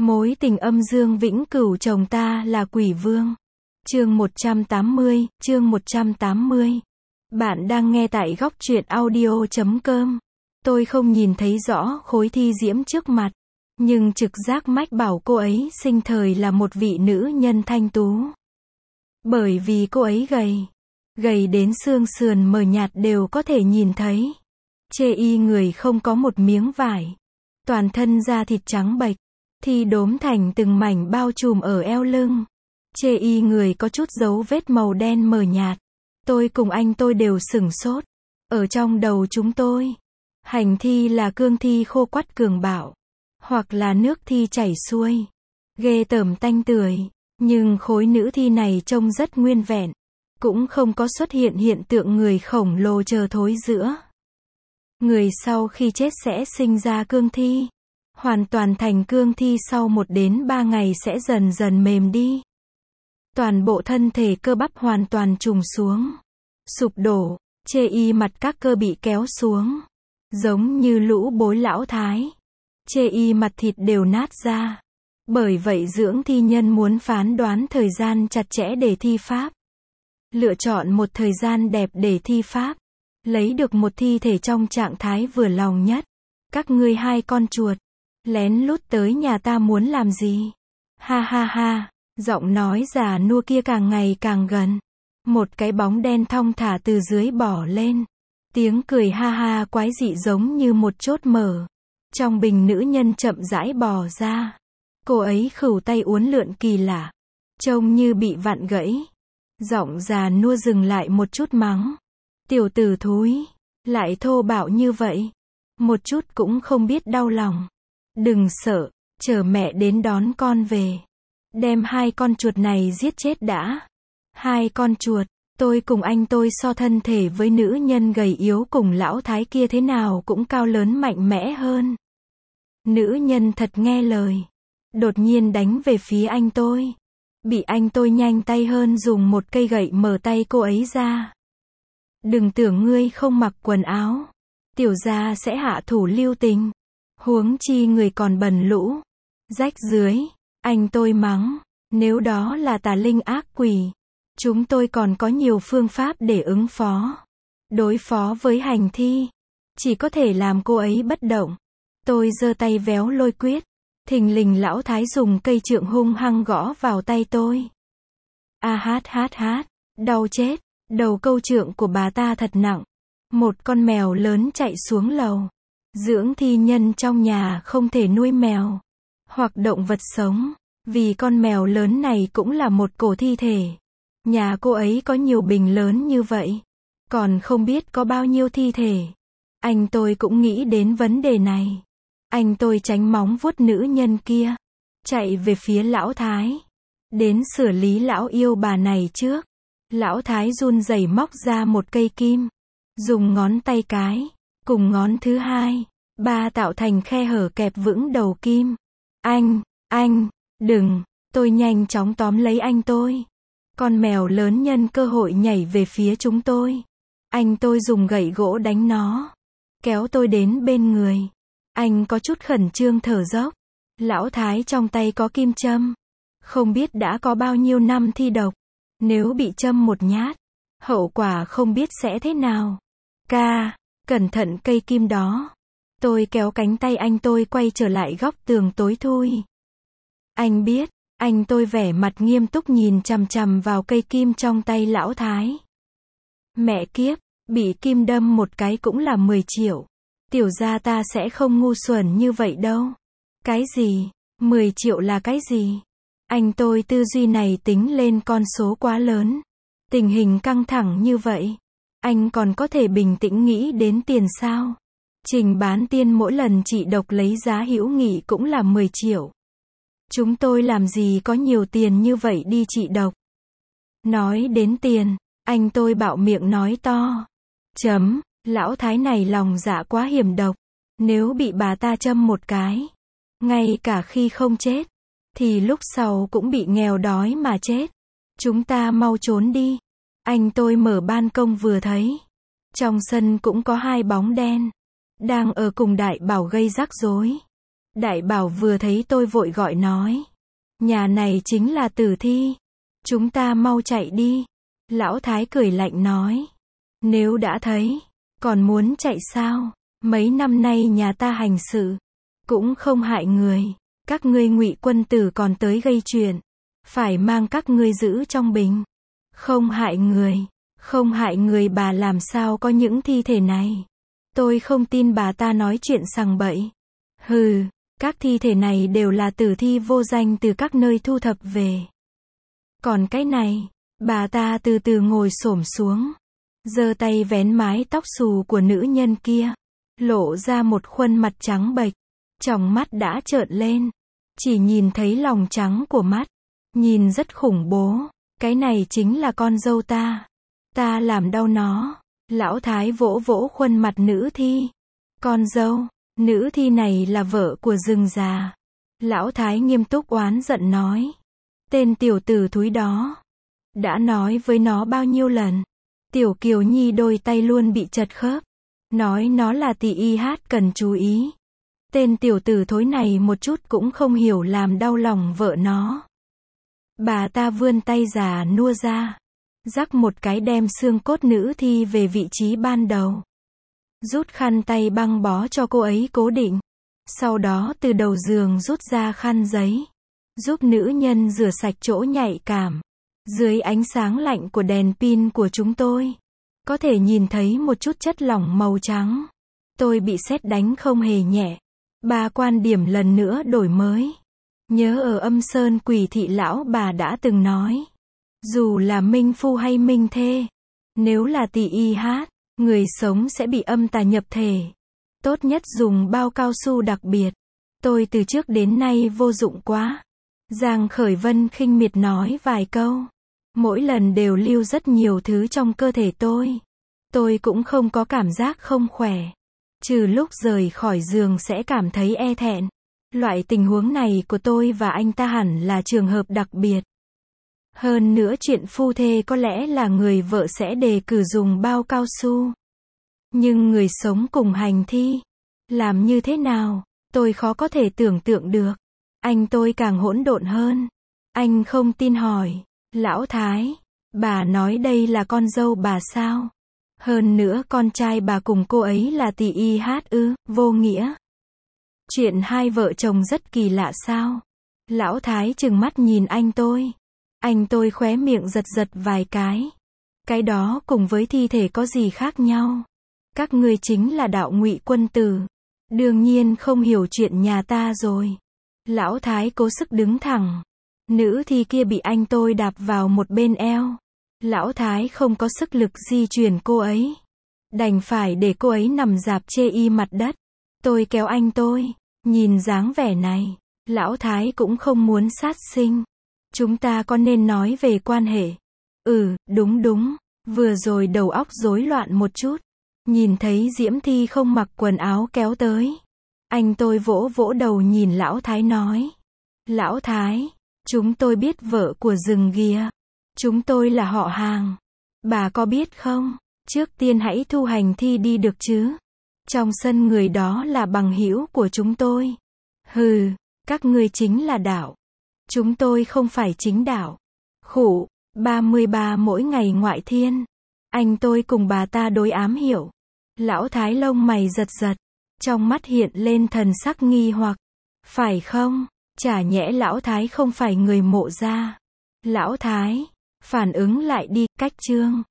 Mối tình âm dương vĩnh cửu chồng ta là quỷ vương. Chương 180, chương 180. Bạn đang nghe tại góc truyện audio.com. Tôi không nhìn thấy rõ khối thi diễm trước mặt, nhưng trực giác mách bảo cô ấy sinh thời là một vị nữ nhân thanh tú. Bởi vì cô ấy gầy đến xương sườn mờ nhạt đều có thể nhìn thấy. Chê y người không có một miếng vải, toàn thân da thịt trắng bệch, thì đốm thành từng mảnh bao trùm ở eo lưng. Chê y người có chút dấu vết màu đen mờ nhạt. Tôi cùng anh tôi đều sửng sốt. Ở trong đầu chúng tôi, hành thi là cương thi khô quắt cường bạo, hoặc là nước thi chảy xuôi, ghê tởm tanh tưởi. Nhưng khối nữ thi này trông rất nguyên vẹn, cũng không có xuất hiện hiện tượng người khổng lồ chờ thối giữa. Người sau khi chết sẽ sinh ra cương thi, hoàn toàn thành cương thi sau 1 đến 3 ngày sẽ dần dần mềm đi. Toàn bộ thân thể cơ bắp hoàn toàn trùng xuống, sụp đổ, chê y mặt các cơ bị kéo xuống, giống như lũ bối lão thái. Chê y mặt thịt đều nát ra. Bởi vậy dưỡng thi nhân muốn phán đoán thời gian chặt chẽ để thi pháp. Lựa chọn một thời gian đẹp để thi pháp. Lấy được một thi thể trong trạng thái vừa lòng nhất. Các ngươi 2 con chuột, lén lút tới nhà ta muốn làm gì? Ha ha ha, giọng nói già nua kia càng ngày càng gần. Một cái bóng đen thong thả từ dưới bỏ lên. Tiếng cười ha ha quái dị giống như một chốt mở. Trong bình nữ nhân chậm rãi bò ra. Cô ấy khửu tay uốn lượn kỳ lạ, trông như bị vặn gãy. Giọng già nua dừng lại một chút mắng. Tiểu tử thúi, lại thô bạo như vậy. Một chút cũng không biết đau lòng. Đừng sợ, chờ mẹ đến đón con về. Đem 2 con chuột này giết chết đã. 2 con chuột, tôi cùng anh tôi so thân thể với nữ nhân gầy yếu cùng lão thái kia thế nào cũng cao lớn mạnh mẽ hơn. Nữ nhân thật nghe lời. Đột nhiên đánh về phía anh tôi. Bị anh tôi nhanh tay hơn dùng một cây gậy mở tay cô ấy ra. Đừng tưởng ngươi không mặc quần áo, tiểu gia sẽ hạ thủ lưu tình. Huống chi người còn bẩn lũ, rách dưới. Anh tôi mắng, nếu đó là tà linh ác quỷ, chúng tôi còn có nhiều phương pháp để ứng phó. Đối phó với hành thi, chỉ có thể làm cô ấy bất động. Tôi giơ tay véo lôi quyết. Thình lình lão thái dùng cây trượng hung hăng gõ vào tay tôi. A hát hát hát, đau chết, đầu câu trượng của bà ta thật nặng. Một con mèo lớn chạy xuống lầu. Dưỡng thi nhân trong nhà không thể nuôi mèo, hoặc động vật sống, vì con mèo lớn này cũng là một cổ thi thể. Nhà cô ấy có nhiều bình lớn như vậy, còn không biết có bao nhiêu thi thể. Anh tôi cũng nghĩ đến vấn đề này. Anh tôi tránh móng vuốt nữ nhân kia, chạy về phía lão thái. Đến xử lý lão yêu bà này trước. Lão thái run rẩy móc ra một cây kim, dùng ngón tay cái, cùng ngón thứ 2, 3 tạo thành khe hở kẹp vững đầu kim. Anh, đừng, tôi nhanh chóng tóm lấy anh tôi. Con mèo lớn nhân cơ hội nhảy về phía chúng tôi. Anh tôi dùng gậy gỗ đánh nó, kéo tôi đến bên người. Anh có chút khẩn trương thở dốc. Lão thái trong tay có kim châm. Không biết đã có bao nhiêu năm thi độc. Nếu bị châm một nhát, hậu quả không biết sẽ thế nào. Cẩn thận cây kim đó. Tôi kéo cánh tay anh tôi quay trở lại góc tường tối thui. Anh biết, anh tôi vẻ mặt nghiêm túc nhìn chằm chằm vào cây kim trong tay lão thái. Mẹ kiếp, bị kim đâm một cái cũng là 10 triệu. Tiểu gia ta sẽ không ngu xuẩn như vậy đâu. Cái gì? 10 triệu là cái gì? Anh tôi tư duy này tính lên con số quá lớn. Tình hình căng thẳng như vậy, anh còn có thể bình tĩnh nghĩ đến tiền sao? Trình bán tiên mỗi lần trị độc lấy giá hữu nghị cũng là 10 triệu. Chúng tôi làm gì có nhiều tiền như vậy đi trị độc? Nói đến tiền, anh tôi bạo miệng nói to. Lão thái này lòng dạ quá hiểm độc. Nếu bị bà ta châm một cái, ngay cả khi không chết, thì lúc sau cũng bị nghèo đói mà chết. Chúng ta mau trốn đi. Anh tôi mở ban công vừa thấy. Trong sân cũng có 2 bóng đen. Đang ở cùng đại bảo gây rắc rối. Đại bảo vừa thấy tôi vội gọi nói. Nhà này chính là tử thi. Chúng ta mau chạy đi. Lão Thái cười lạnh nói. Nếu đã thấy, còn muốn chạy sao? Mấy năm nay nhà ta hành sự, cũng không hại người. Các ngươi Ngụy quân tử còn tới gây chuyện. Phải mang các ngươi giữ trong bình. Không hại người. Không hại người, bà làm sao có những thi thể này? Tôi không tin bà ta nói chuyện sằng bậy. Hừ, các thi thể này đều là tử thi vô danh từ các nơi thu thập về. Còn cái này, bà ta từ từ ngồi xổm xuống, giơ tay vén mái tóc xù của nữ nhân kia, lộ ra một khuôn mặt trắng bệch, tròng mắt đã trợn lên, chỉ nhìn thấy lòng trắng của mắt, nhìn rất khủng bố. Cái này chính là con dâu ta. Ta làm đau nó. Lão Thái vỗ vỗ khuôn mặt nữ thi. Con dâu, nữ thi này là vợ của rừng già. Lão Thái nghiêm túc oán giận nói. Tên tiểu tử thúi đó. Đã nói với nó bao nhiêu lần. Tiểu Kiều Nhi đôi tay luôn bị chật khớp. Nói nó là tỳ y hát cần chú ý. Tên tiểu tử thối này một chút cũng không hiểu làm đau lòng vợ nó. Bà ta vươn tay già nua ra, rắc một cái đem xương cốt nữ thi về vị trí ban đầu. Rút khăn tay băng bó cho cô ấy cố định. Sau đó từ đầu giường rút ra khăn giấy, giúp nữ nhân rửa sạch chỗ nhạy cảm. Dưới ánh sáng lạnh của đèn pin của chúng tôi, có thể nhìn thấy một chút chất lỏng màu trắng. Tôi bị sét đánh không hề nhẹ. Ba quan điểm lần nữa đổi mới. Nhớ ở Âm Sơn Quỷ Thị lão bà đã từng nói, dù là minh phu hay minh thê, nếu là tỳ y hát, người sống sẽ bị âm tà nhập thể. Tốt nhất dùng bao cao su đặc biệt. Tôi từ trước đến nay vô dụng quá. Giang Khởi Vân khinh miệt nói vài câu. Mỗi lần đều lưu rất nhiều thứ trong cơ thể tôi. Tôi cũng không có cảm giác không khỏe. Trừ lúc rời khỏi giường sẽ cảm thấy e thẹn. Loại tình huống này của tôi và anh ta hẳn là trường hợp đặc biệt. Hơn nữa chuyện phu thê có lẽ là người vợ sẽ đề cử dùng bao cao su. Nhưng người sống cùng hành thi, làm như thế nào, tôi khó có thể tưởng tượng được. Anh tôi càng hỗn độn hơn. Anh không tin hỏi, lão Thái, bà nói đây là con dâu bà sao? Hơn nữa con trai bà cùng cô ấy là tỳ y hát ư, vô nghĩa. Chuyện hai vợ chồng rất kỳ lạ sao? Lão Thái trừng mắt nhìn anh tôi. Anh tôi khóe miệng giật giật vài cái. Cái đó cùng với thi thể có gì khác nhau? Các ngươi chính là đạo Ngụy quân tử. Đương nhiên không hiểu chuyện nhà ta rồi. Lão Thái cố sức đứng thẳng. Nữ thi kia bị anh tôi đạp vào một bên eo. Lão Thái không có sức lực di chuyển cô ấy. Đành phải để cô ấy nằm rạp chê y mặt đất. Tôi kéo anh tôi. Nhìn dáng vẻ này, lão Thái cũng không muốn sát sinh. Chúng ta có nên nói về quan hệ? Đúng. Vừa rồi đầu óc rối loạn một chút. Nhìn thấy Diễm Thi không mặc quần áo kéo tới. Anh tôi vỗ vỗ đầu nhìn lão Thái nói. Lão Thái, chúng tôi biết vợ của rừng kia. Chúng tôi là họ hàng. Bà có biết không? Trước tiên hãy thu hành thi đi được chứ. Trong sân người đó là bằng hữu của chúng tôi. Hừ, các ngươi chính là đạo. Chúng tôi không phải chính đạo. Khụ, 33 mỗi ngày ngoại thiên. Anh tôi cùng bà ta đối ám hiểu. Lão Thái lông mày giật giật. Trong mắt hiện lên thần sắc nghi hoặc. Phải không? Chả nhẽ lão Thái không phải người Mộ gia. Lão Thái, phản ứng lại đi, cách chương.